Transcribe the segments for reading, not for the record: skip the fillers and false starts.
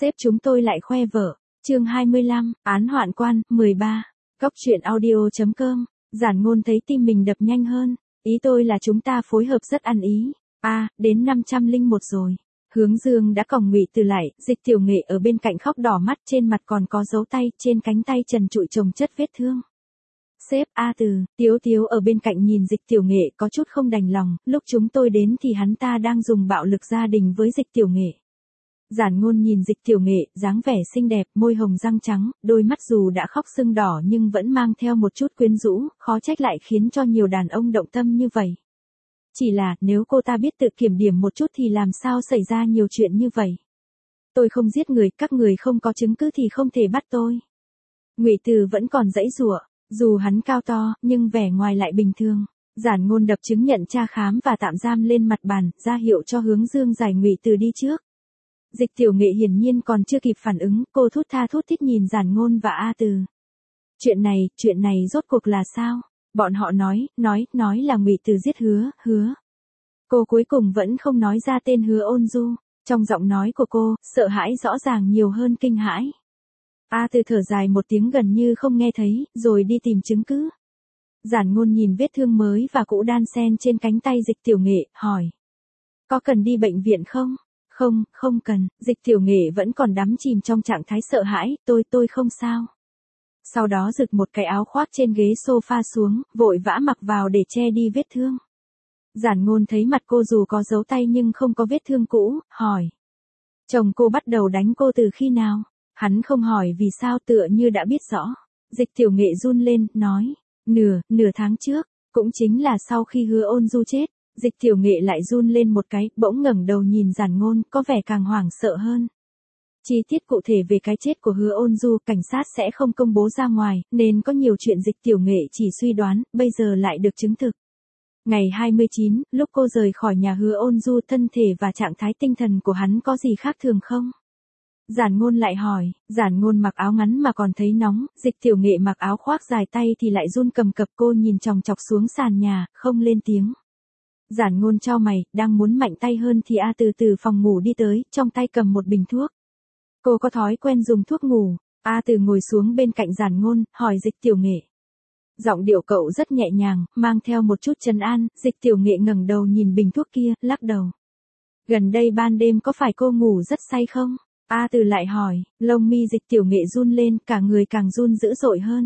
Sếp chúng tôi lại khoe vợ. Chương 25, án hoạn quan, 13. Cóc truyện audio.com. Giản Ngôn thấy tim mình đập nhanh hơn. Ý tôi là chúng ta phối hợp rất ăn ý. Đến 501 rồi. Hướng Dương đã còng Ngụy Từ lại, Dịch Tiểu Nghệ ở bên cạnh khóc đỏ mắt, trên mặt còn có dấu tay, trên cánh tay trần trụi chồng chất vết thương. Sếp, Từ, Tiếu Tiếu ở bên cạnh nhìn Dịch Tiểu Nghệ có chút không đành lòng, lúc chúng tôi đến thì hắn ta đang dùng bạo lực gia đình với Dịch Tiểu Nghệ. Giản Ngôn nhìn Dịch Tiểu Nghệ, dáng vẻ xinh đẹp, môi hồng răng trắng, đôi mắt dù đã khóc sưng đỏ nhưng vẫn mang theo một chút quyến rũ, khó trách lại khiến cho nhiều đàn ông động tâm như vậy. Chỉ là, nếu cô ta biết tự kiểm điểm một chút thì làm sao xảy ra nhiều chuyện như vậy. Tôi không giết người, các người không có chứng cứ thì không thể bắt tôi. Ngụy Từ vẫn còn giãy giụa, dù hắn cao to, nhưng vẻ ngoài lại bình thường. Giản Ngôn đập chứng nhận tra khám và tạm giam lên mặt bàn, ra hiệu cho Hướng Dương giải Ngụy Từ đi trước. Dịch Tiểu Nghệ hiển nhiên còn chưa kịp phản ứng, cô thút tha thút thít nhìn Giản Ngôn và Từ. Chuyện này rốt cuộc là sao? Bọn họ nói là Ngụy Từ giết Hứa. Cô cuối cùng vẫn không nói ra tên Hứa Ôn Du, trong giọng nói của cô, sợ hãi rõ ràng nhiều hơn kinh hãi. Từ thở dài một tiếng gần như không nghe thấy, rồi đi tìm chứng cứ. Giản Ngôn nhìn vết thương mới và cũ đan xen trên cánh tay Dịch Tiểu Nghệ, hỏi. Có cần đi bệnh viện không? Không cần, Dịch Tiểu Nghệ vẫn còn đắm chìm trong trạng thái sợ hãi, tôi không sao. Sau đó giựt một cái áo khoác trên ghế sofa xuống, vội vã mặc vào để che đi vết thương. Giản Ngôn thấy mặt cô dù có dấu tay nhưng không có vết thương cũ, hỏi. Chồng cô bắt đầu đánh cô từ khi nào? Hắn không hỏi vì sao, tựa như đã biết rõ. Dịch Tiểu Nghệ run lên, nói. Nửa tháng trước, cũng chính là sau khi Hứa Ôn Du chết. Dịch Tiểu Nghệ lại run lên một cái, bỗng ngẩng đầu nhìn Giản Ngôn, có vẻ càng hoảng sợ hơn. Chi tiết cụ thể về cái chết của Hứa Ôn Du, cảnh sát sẽ không công bố ra ngoài, nên có nhiều chuyện Dịch Tiểu Nghệ chỉ suy đoán, bây giờ lại được chứng thực. Ngày 29, lúc cô rời khỏi nhà Hứa Ôn Du, thân thể và trạng thái tinh thần của hắn có gì khác thường không? Giản Ngôn lại hỏi. Giản Ngôn mặc áo ngắn mà còn thấy nóng, Dịch Tiểu Nghệ mặc áo khoác dài tay thì lại run cầm cập, cô nhìn chòng chọc xuống sàn nhà, không lên tiếng. Giản Ngôn chau mày, đang muốn mạnh tay hơn thì từ phòng ngủ đi tới, trong tay cầm một bình thuốc. Cô có thói quen dùng thuốc ngủ. Từ ngồi xuống bên cạnh Giản Ngôn, hỏi Dịch Tiểu Nghệ. Giọng điệu cậu rất nhẹ nhàng, mang theo một chút trấn an. Dịch Tiểu Nghệ ngẩng đầu nhìn bình thuốc kia, lắc đầu. Gần đây ban đêm có phải cô ngủ rất say không? Từ lại hỏi. Lông mi Dịch Tiểu Nghệ run lên, cả người càng run dữ dội hơn.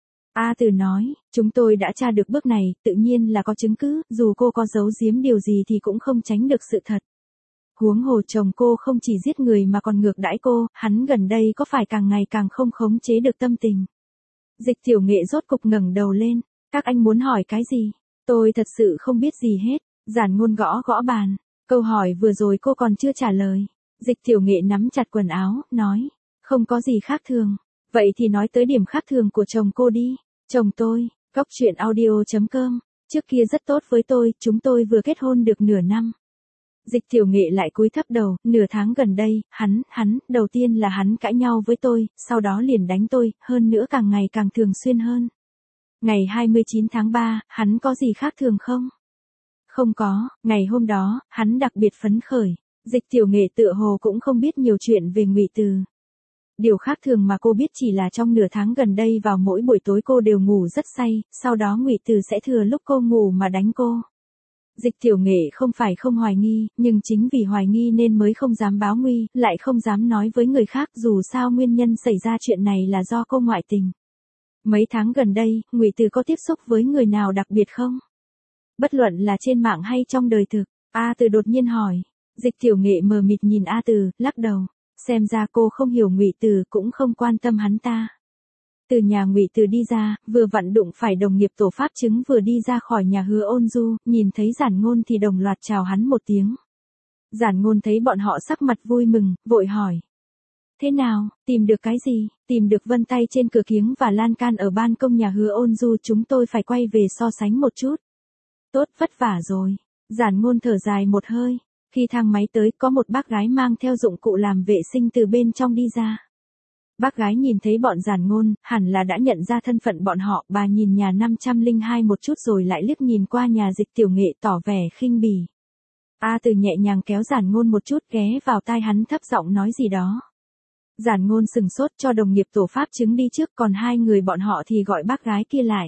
Từ nói, chúng tôi đã tra được bước này, tự nhiên là có chứng cứ, dù cô có giấu giếm điều gì thì cũng không tránh được sự thật. Huống hồ chồng cô không chỉ giết người mà còn ngược đãi cô, hắn gần đây có phải càng ngày càng không khống chế được tâm tình. Dịch Tiểu Nghệ rốt cục ngẩng đầu lên, các anh muốn hỏi cái gì? Tôi thật sự không biết gì hết. Giản Ngôn gõ bàn, câu hỏi vừa rồi cô còn chưa trả lời. Dịch Tiểu Nghệ nắm chặt quần áo, nói, không có gì khác thường. Vậy thì nói tới điểm khác thường của chồng cô đi. Chồng tôi, Cóc truyện audio.com, trước kia rất tốt với tôi, chúng tôi vừa kết hôn được nửa năm. Dịch Tiểu Nghệ lại cúi thấp đầu, nửa tháng gần đây, hắn, đầu tiên là hắn cãi nhau với tôi, sau đó liền đánh tôi, hơn nữa càng ngày càng thường xuyên hơn. Ngày 29 tháng 3, hắn có gì khác thường không? Không có, ngày hôm đó, hắn đặc biệt phấn khởi. Dịch Tiểu Nghệ tựa hồ cũng không biết nhiều chuyện về Ngụy Từ. Điều khác thường mà cô biết chỉ là trong nửa tháng gần đây vào mỗi buổi tối cô đều ngủ rất say, sau đó Ngụy Từ sẽ thừa lúc cô ngủ mà đánh cô. Dịch Tiểu Nghệ không phải không hoài nghi, nhưng chính vì hoài nghi nên mới không dám báo nguy, lại không dám nói với người khác, dù sao nguyên nhân xảy ra chuyện này là do cô ngoại tình. Mấy tháng gần đây, Ngụy Từ có tiếp xúc với người nào đặc biệt không? Bất luận là trên mạng hay trong đời thực. Từ đột nhiên hỏi. Dịch Tiểu Nghệ mờ mịt nhìn Từ, lắc đầu. Xem ra cô không hiểu Ngụy Từ, cũng không quan tâm hắn ta. Từ nhà Ngụy Từ đi ra, vừa vặn đụng phải đồng nghiệp tổ pháp chứng vừa đi ra khỏi nhà Hứa Ôn Du, nhìn thấy Giản Ngôn thì đồng loạt chào hắn một tiếng. Giản Ngôn thấy bọn họ sắc mặt vui mừng, vội hỏi. Thế nào, tìm được cái gì? Tìm được vân tay trên cửa kiếng và lan can ở ban công nhà Hứa Ôn Du, chúng tôi phải quay về so sánh một chút. Tốt, vất vả rồi. Giản Ngôn thở dài một hơi. Khi thang máy tới, có một bác gái mang theo dụng cụ làm vệ sinh từ bên trong đi ra. Bác gái nhìn thấy bọn Giản Ngôn, hẳn là đã nhận ra thân phận bọn họ, bà nhìn nhà 502 một chút rồi lại liếc nhìn qua nhà Dịch Tiểu Nghệ tỏ vẻ khinh bỉ. Từ nhẹ nhàng kéo Giản Ngôn một chút, ghé vào tai hắn thấp giọng nói gì đó. Giản Ngôn sừng sốt, cho đồng nghiệp tổ pháp chứng đi trước, còn hai người bọn họ thì gọi bác gái kia lại.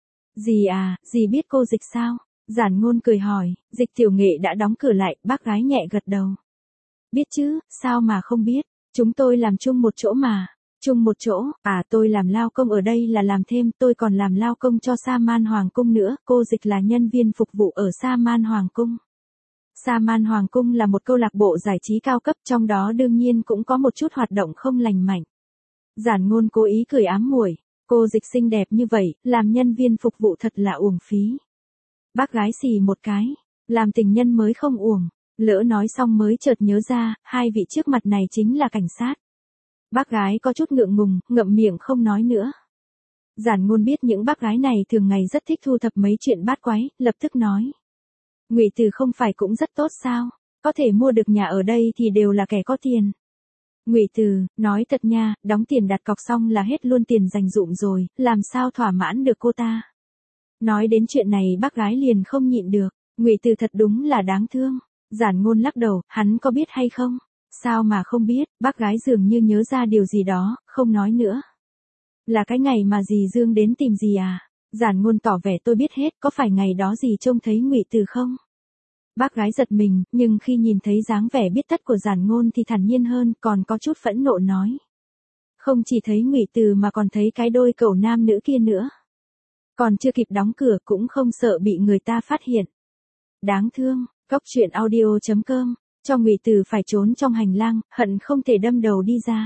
Dì à, dì biết cô Dịch sao? Giản Ngôn cười hỏi. Dịch Tiểu Nghệ đã đóng cửa lại, bác gái nhẹ gật đầu. Biết chứ, sao mà không biết, chúng tôi làm chung một chỗ mà. Chung một chỗ, à tôi làm lao công ở đây là làm thêm, tôi còn làm lao công cho Sa Man Hoàng Cung nữa, cô Dịch là nhân viên phục vụ ở Sa Man Hoàng Cung. Sa Man Hoàng Cung là một câu lạc bộ giải trí cao cấp, trong đó đương nhiên cũng có một chút hoạt động không lành mạnh. Giản Ngôn cố ý cười ám muội, cô Dịch xinh đẹp như vậy, làm nhân viên phục vụ thật là uổng phí. Bác gái xì một cái, làm tình nhân mới không uổng, lỡ nói xong mới chợt nhớ ra, hai vị trước mặt này chính là cảnh sát. Bác gái có chút ngượng ngùng, ngậm miệng không nói nữa. Giản Ngôn biết những bác gái này thường ngày rất thích thu thập mấy chuyện bát quái, lập tức nói. Ngụy Từ không phải cũng rất tốt sao, có thể mua được nhà ở đây thì đều là kẻ có tiền. Ngụy Từ, nói thật nha, đóng tiền đặt cọc xong là hết luôn tiền dành dụm rồi, làm sao thỏa mãn được cô ta. Nói đến chuyện này bác gái liền không nhịn được, Ngụy Từ thật đúng là đáng thương. Giản Ngôn lắc đầu, hắn có biết hay không? Sao mà không biết, bác gái dường như nhớ ra điều gì đó, không nói nữa. Là cái ngày mà dì Dương đến tìm dì à? Giản Ngôn tỏ vẻ tôi biết hết, có phải ngày đó dì trông thấy Ngụy Từ không? Bác gái giật mình, nhưng khi nhìn thấy dáng vẻ biết tất của Giản Ngôn thì thản nhiên hơn, còn có chút phẫn nộ nói. Không chỉ thấy Ngụy Từ mà còn thấy cái đôi cậu nam nữ kia nữa. Còn chưa kịp đóng cửa cũng không sợ bị người ta phát hiện. Đáng thương, Cốc Truyện Audio.com, cho Ngụy Từ phải trốn trong hành lang, hận không thể đâm đầu đi ra.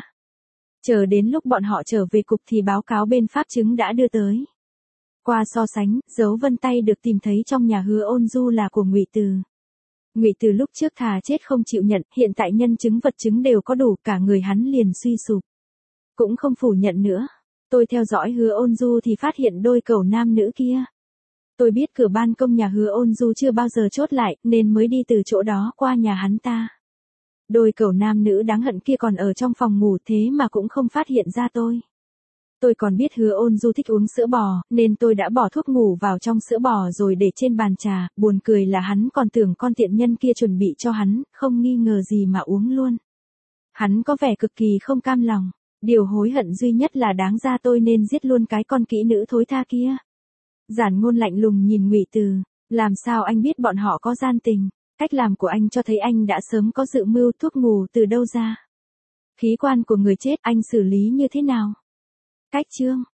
Chờ đến lúc bọn họ trở về cục thì báo cáo bên pháp chứng đã đưa tới. Qua so sánh, dấu vân tay được tìm thấy trong nhà Hứa Ôn Du là của Ngụy Từ. Ngụy Từ lúc trước thà chết không chịu nhận, hiện tại nhân chứng vật chứng đều có đủ, cả người hắn liền suy sụp. Cũng không phủ nhận nữa. Tôi theo dõi Hứa Ôn Du thì phát hiện đôi cậu nam nữ kia. Tôi biết cửa ban công nhà Hứa Ôn Du chưa bao giờ chốt lại, nên mới đi từ chỗ đó qua nhà hắn ta. Đôi cậu nam nữ đáng hận kia còn ở trong phòng ngủ, thế mà cũng không phát hiện ra tôi. Tôi còn biết Hứa Ôn Du thích uống sữa bò, nên tôi đã bỏ thuốc ngủ vào trong sữa bò rồi để trên bàn trà, buồn cười là hắn còn tưởng con tiện nhân kia chuẩn bị cho hắn, không nghi ngờ gì mà uống luôn. Hắn có vẻ cực kỳ không cam lòng, điều hối hận duy nhất là đáng ra tôi nên giết luôn cái con kỹ nữ thối tha kia. Giản Ngôn lạnh lùng nhìn Ngụy Từ, làm sao anh biết bọn họ có gian tình, cách làm của anh cho thấy anh đã sớm có dự mưu, thuốc ngủ từ đâu ra. Khí quan của người chết anh xử lý như thế nào? Cách chương